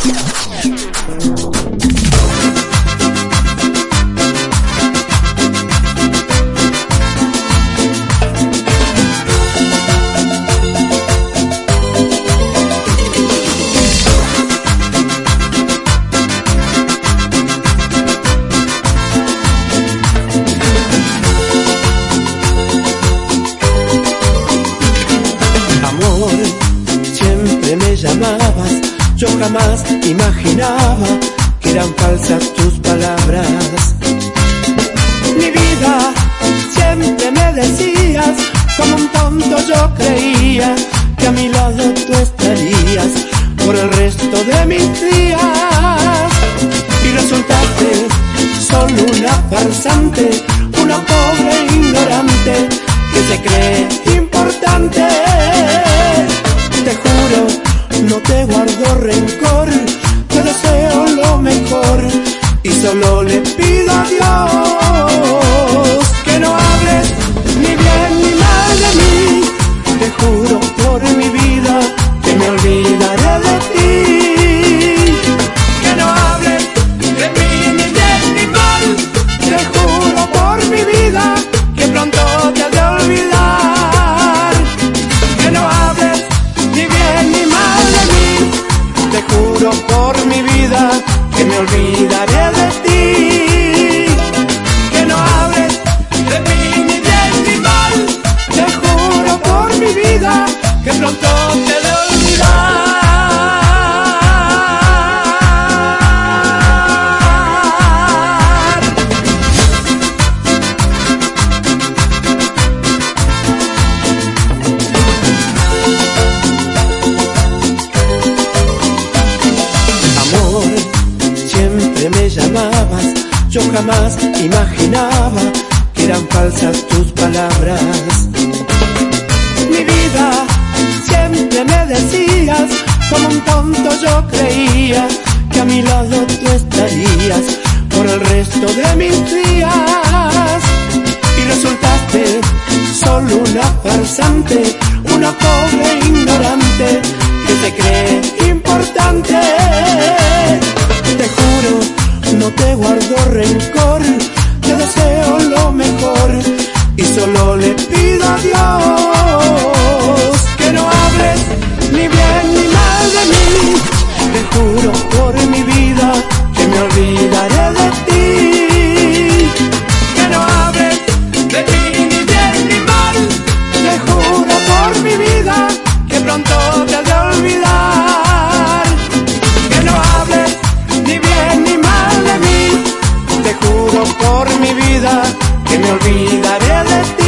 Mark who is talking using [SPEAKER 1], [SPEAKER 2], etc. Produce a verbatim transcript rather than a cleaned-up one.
[SPEAKER 1] Llamabas, yo jamás imaginaba que eran falsas tus palabras. Mi vida, siempre me decías, como un tonto yo creía que a mi lado tú estarías por el resto de mis días. Y resultaste solo una farsante, una pobre ignorante que se cree importante. Te juro, no te guardo rencor, te deseo lo mejor y solo le pido a Dios que no hables ni bien ni mal de mí. Te juro por mi vida que me olvidaré de ti. Que no hables de mí ni bien ni mal. Te juro por mi vida que pronto te has de olvidar. Que no hables ni bien ni mal de mí. Te juro por mi vida que me olvidaré de ti. Que no hables de mí ni bien ni mal. Te juro por mi vida que pronto te he de olvidar. Me llamabas, yo jamás imaginaba que eran falsas tus palabras. Mi vida, siempre me decías, como un tonto yo creía que a mi lado tú estarías por el resto de mis días. Y resultaste solo una farsante, una pobre ignorante que se cree importante. Te juro, no te guardo rencor, te deseo lo mejor y solo le pido a Dios que no hables ni bien ni mal de mí. Te juro por mi vida que me olvidaré de ti. Que no hables de mí ni bien ni mal. Te juro por mi vida que pronto te has de olvidar. Que no hables ni bien ni mal de mí. Te juro por mi vida que me olvidaré de ti.